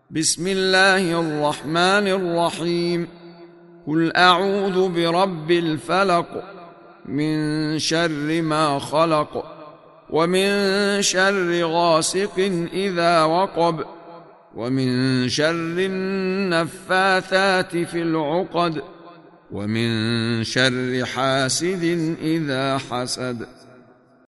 بسم الله الرحمن الرحيم. قل أعوذ برب الفلق، من شر ما خلق، ومن شر غاسق إذا وقب، ومن شر النفاثات في العقد، ومن شر حاسد إذا حسد.